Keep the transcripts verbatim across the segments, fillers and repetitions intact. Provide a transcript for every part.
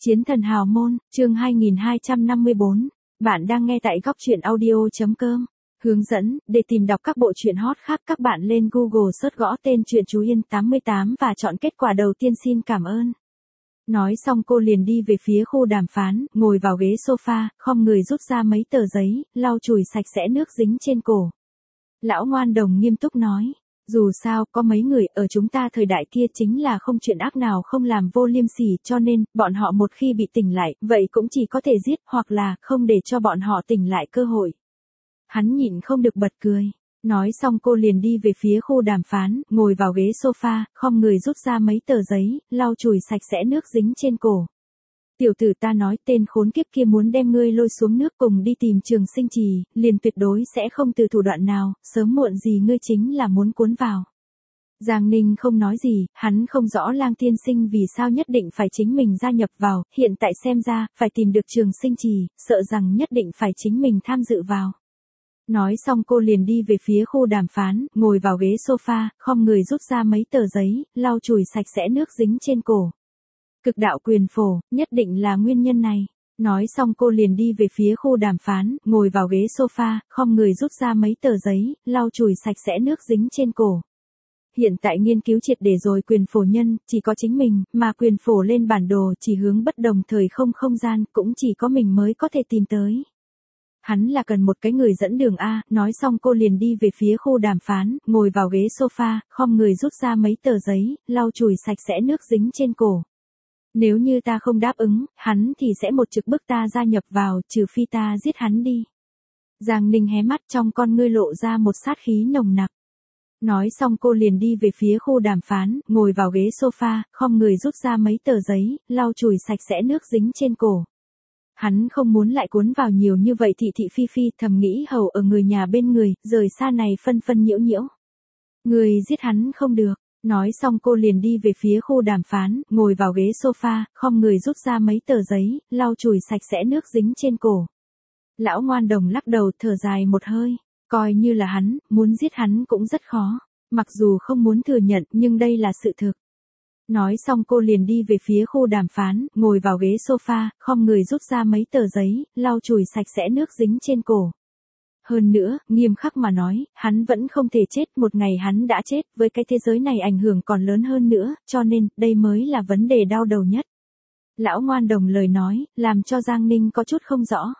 Chiến thần hào môn, chương hai nghìn hai trăm năm mươi bốn. Bạn đang nghe tại góc truyện audio.com. Hướng dẫn, để tìm đọc các bộ truyện hot khác các bạn lên Google search gõ tên truyện Chú Yên tám mươi tám và chọn kết quả đầu tiên. Xin cảm ơn. Nói xong cô liền đi về phía khu đàm phán, ngồi vào ghế sofa, khom người rút ra mấy tờ giấy, lau chùi sạch sẽ nước dính trên cổ. Lão Ngoan Đồng nghiêm túc nói. Dù sao, có mấy người ở chúng ta thời đại kia chính là không chuyện ác nào không làm vô liêm sỉ, cho nên, bọn họ một khi bị tỉnh lại, vậy cũng chỉ có thể giết, hoặc là, không để cho bọn họ tỉnh lại cơ hội. Hắn nhịn không được bật cười. Nói xong cô liền đi về phía khu đàm phán, ngồi vào ghế sofa, khom người rút ra mấy tờ giấy, lau chùi sạch sẽ nước dính trên cổ. Tiểu tử ta nói tên khốn kiếp kia muốn đem ngươi lôi xuống nước cùng đi tìm Trường Sinh Trì, liền tuyệt đối sẽ không từ thủ đoạn nào, sớm muộn gì ngươi chính là muốn cuốn vào. Giang Ninh không nói gì, hắn không rõ Lang tiên sinh vì sao nhất định phải chính mình gia nhập vào, hiện tại xem ra, phải tìm được Trường Sinh Trì, sợ rằng nhất định phải chính mình tham dự vào. Nói xong cô liền đi về phía khu đàm phán, ngồi vào ghế sofa, khom người rút ra mấy tờ giấy, lau chùi sạch sẽ nước dính trên cổ. Cực đạo quyền phổ, nhất định là nguyên nhân này. Nói xong cô liền đi về phía khu đàm phán, ngồi vào ghế sofa, khom người rút ra mấy tờ giấy, lau chùi sạch sẽ nước dính trên cổ. Hiện tại nghiên cứu triệt để rồi, quyền phổ nhân, chỉ có chính mình, mà quyền phổ lên bản đồ chỉ hướng bất đồng thời không không gian, cũng chỉ có mình mới có thể tìm tới. Hắn là cần một cái người dẫn đường A, nói xong cô liền đi về phía khu đàm phán, ngồi vào ghế sofa, khom người rút ra mấy tờ giấy, lau chùi sạch sẽ nước dính trên cổ. Nếu như ta không đáp ứng, hắn thì sẽ một trực bức ta gia nhập vào, trừ phi ta giết hắn đi. Giang Ninh hé mắt, trong con ngươi lộ ra một sát khí nồng nặc. Nói xong cô liền đi về phía khu đàm phán, ngồi vào ghế sofa, khom người rút ra mấy tờ giấy, lau chùi sạch sẽ nước dính trên cổ. Hắn không muốn lại cuốn vào nhiều như vậy, thị thị phi phi, thầm nghĩ hầu ở người nhà bên người, rời xa này phân phân nhiễu nhiễu. Người giết hắn không được. Nói xong cô liền đi về phía khu đàm phán, ngồi vào ghế sofa, khom người rút ra mấy tờ giấy, lau chùi sạch sẽ nước dính trên cổ. Lão Ngoan Đồng lắc đầu thở dài một hơi, coi như là hắn, muốn giết hắn cũng rất khó, mặc dù không muốn thừa nhận nhưng đây là sự thực. Nói xong cô liền đi về phía khu đàm phán, ngồi vào ghế sofa, khom người rút ra mấy tờ giấy, lau chùi sạch sẽ nước dính trên cổ. Hơn nữa, nghiêm khắc mà nói, hắn vẫn không thể chết, một ngày hắn đã chết, với cái thế giới này ảnh hưởng còn lớn hơn nữa, cho nên, đây mới là vấn đề đau đầu nhất. Lão Ngoan Đồng lời nói, làm cho Giang Ninh có chút không rõ.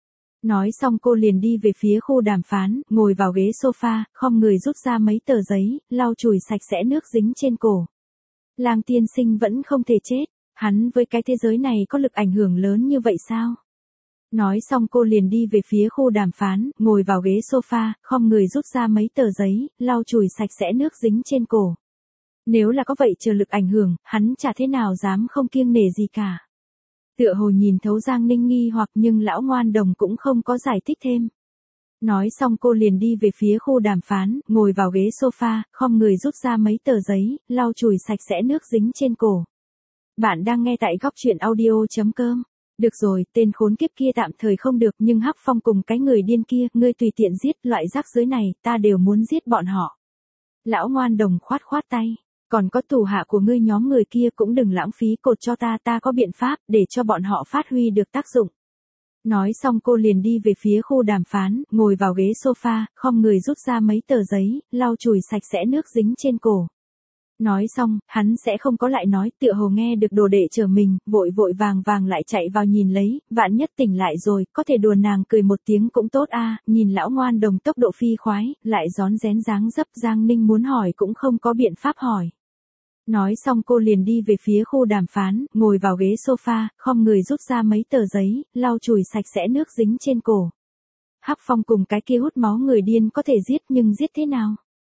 Nói xong cô liền đi về phía khu đàm phán, ngồi vào ghế sofa, khom người rút ra mấy tờ giấy, lau chùi sạch sẽ nước dính trên cổ. Lang tiên sinh vẫn không thể chết, hắn với cái thế giới này có lực ảnh hưởng lớn như vậy sao? Nói xong cô liền đi về phía khu đàm phán, ngồi vào ghế sofa, khom người rút ra mấy tờ giấy, lau chùi sạch sẽ nước dính trên cổ. Nếu là có vậy chờ lực ảnh hưởng, hắn chả thế nào dám không kiêng nể gì cả. Tựa hồ nhìn thấu Giang Ninh nghi hoặc nhưng Lão Ngoan Đồng cũng không có giải thích thêm. Nói xong cô liền đi về phía khu đàm phán, ngồi vào ghế sofa, khom người rút ra mấy tờ giấy, lau chùi sạch sẽ nước dính trên cổ. Bạn đang nghe tại góc truyện audio.com. Được rồi, tên khốn kiếp kia tạm thời không được nhưng Hắc Phong cùng cái người điên kia, ngươi tùy tiện giết, loại rác rưởi này, ta đều muốn giết bọn họ. Lão Ngoan Đồng khoát khoát tay, còn có tù hạ của ngươi nhóm người kia cũng đừng lãng phí cột cho ta, ta có biện pháp để cho bọn họ phát huy được tác dụng. Nói xong cô liền đi về phía khu đàm phán, ngồi vào ghế sofa, khom người rút ra mấy tờ giấy, lau chùi sạch sẽ nước dính trên cổ. Nói xong, hắn sẽ không có lại nói, tựa hồ nghe được đồ đệ chờ mình, vội vội vàng vàng lại chạy vào nhìn lấy, vạn nhất tỉnh lại rồi, có thể đùa nàng cười một tiếng cũng tốt a. Nhìn Lão Ngoan Đồng tốc độ phi khoái, lại rón rén dáng dấp, Giang Ninh muốn hỏi cũng không có biện pháp hỏi. Nói xong cô liền đi về phía khu đàm phán, ngồi vào ghế sofa, khom người rút ra mấy tờ giấy, lau chùi sạch sẽ nước dính trên cổ. Hắc Phong cùng cái kia hút máu người điên có thể giết nhưng giết thế nào?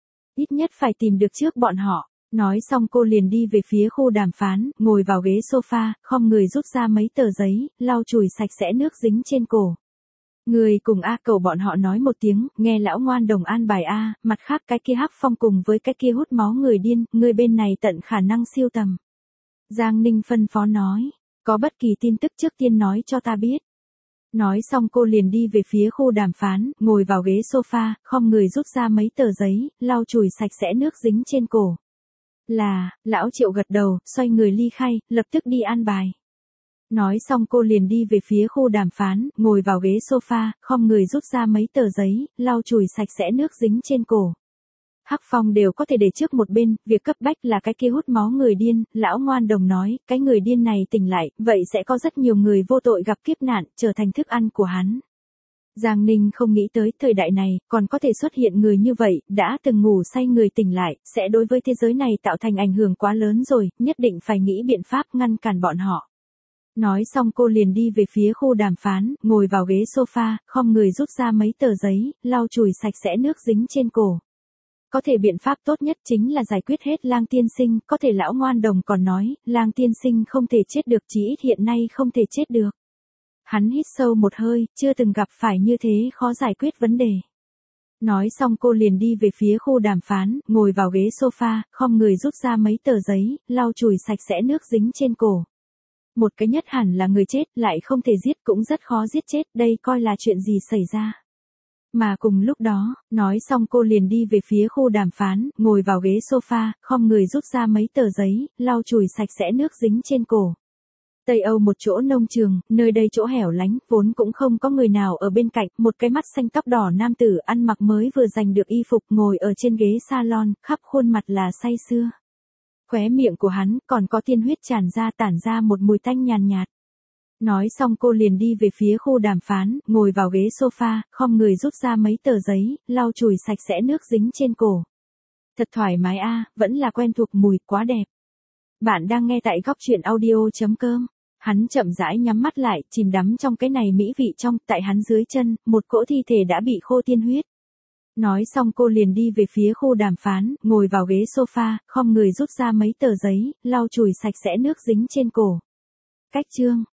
Ít nhất phải tìm được trước bọn họ. Nói xong cô liền đi về phía khu đàm phán, ngồi vào ghế sofa, khom người rút ra mấy tờ giấy, lau chùi sạch sẽ nước dính trên cổ. Người cùng A cầu bọn họ nói một tiếng, nghe Lão Ngoan Đồng an bài A, mặt khác cái kia Hắc Phong cùng với cái kia hút máu người điên, người bên này tận khả năng siêu tầm. Giang Ninh phân phó nói, có bất kỳ tin tức trước tiên nói cho ta biết. Nói xong cô liền đi về phía khu đàm phán, ngồi vào ghế sofa, khom người rút ra mấy tờ giấy, lau chùi sạch sẽ nước dính trên cổ. Là, Lão Triệu gật đầu, xoay người ly khai, lập tức đi an bài. Nói xong cô liền đi về phía khu đàm phán, ngồi vào ghế sofa, khom người rút ra mấy tờ giấy, lau chùi sạch sẽ nước dính trên cổ. Hắc Phong đều có thể để trước một bên, việc cấp bách là cái kia hút máu người điên, lão ngoan đồng nói, cái người điên này tỉnh lại, vậy sẽ có rất nhiều người vô tội gặp kiếp nạn, trở thành thức ăn của hắn. Giang Ninh không nghĩ tới thời đại này, còn có thể xuất hiện người như vậy, đã từng ngủ say người tỉnh lại, sẽ đối với thế giới này tạo thành ảnh hưởng quá lớn rồi, nhất định phải nghĩ biện pháp ngăn cản bọn họ. Nói xong cô liền đi về phía khu đàm phán, ngồi vào ghế sofa, khom người rút ra mấy tờ giấy, lau chùi sạch sẽ nước dính trên cổ. Có thể biện pháp tốt nhất chính là giải quyết hết Lang tiên sinh, có thể lão ngoan đồng còn nói, Lang tiên sinh không thể chết được, chí ít hiện nay không thể chết được. Hắn hít sâu một hơi, chưa từng gặp phải như thế khó giải quyết vấn đề. Nói xong cô liền đi về phía khu đàm phán, ngồi vào ghế sofa, khom người rút ra mấy tờ giấy, lau chùi sạch sẽ nước dính trên cổ. Một cái nhất hẳn là người chết, lại không thể giết, cũng rất khó giết chết, đây coi là chuyện gì xảy ra. Mà cùng lúc đó, nói xong cô liền đi về phía khu đàm phán, ngồi vào ghế sofa, khom người rút ra mấy tờ giấy, lau chùi sạch sẽ nước dính trên cổ. Tây Âu một chỗ nông trường, nơi đây chỗ hẻo lánh, vốn cũng không có người nào ở bên cạnh, một cái mắt xanh tóc đỏ nam tử ăn mặc mới vừa giành được y phục ngồi ở trên ghế salon, khắp khuôn mặt là say sưa. Khóe miệng của hắn còn có tiên huyết tràn ra tản ra một mùi tanh nhàn nhạt. Nói xong cô liền đi về phía khu đàm phán, ngồi vào ghế sofa, khom người rút ra mấy tờ giấy, lau chùi sạch sẽ nước dính trên cổ. Thật thoải mái a, vẫn là quen thuộc mùi, quá đẹp. Bạn đang nghe tại góc truyện audio chấm com. Hắn chậm rãi nhắm mắt lại, chìm đắm trong cái này mỹ vị trong, tại hắn dưới chân, một cỗ thi thể đã bị khô tiên huyết. Nói xong cô liền đi về phía khu đàm phán, ngồi vào ghế sofa, khom người rút ra mấy tờ giấy, lau chùi sạch sẽ nước dính trên cổ. Cách chương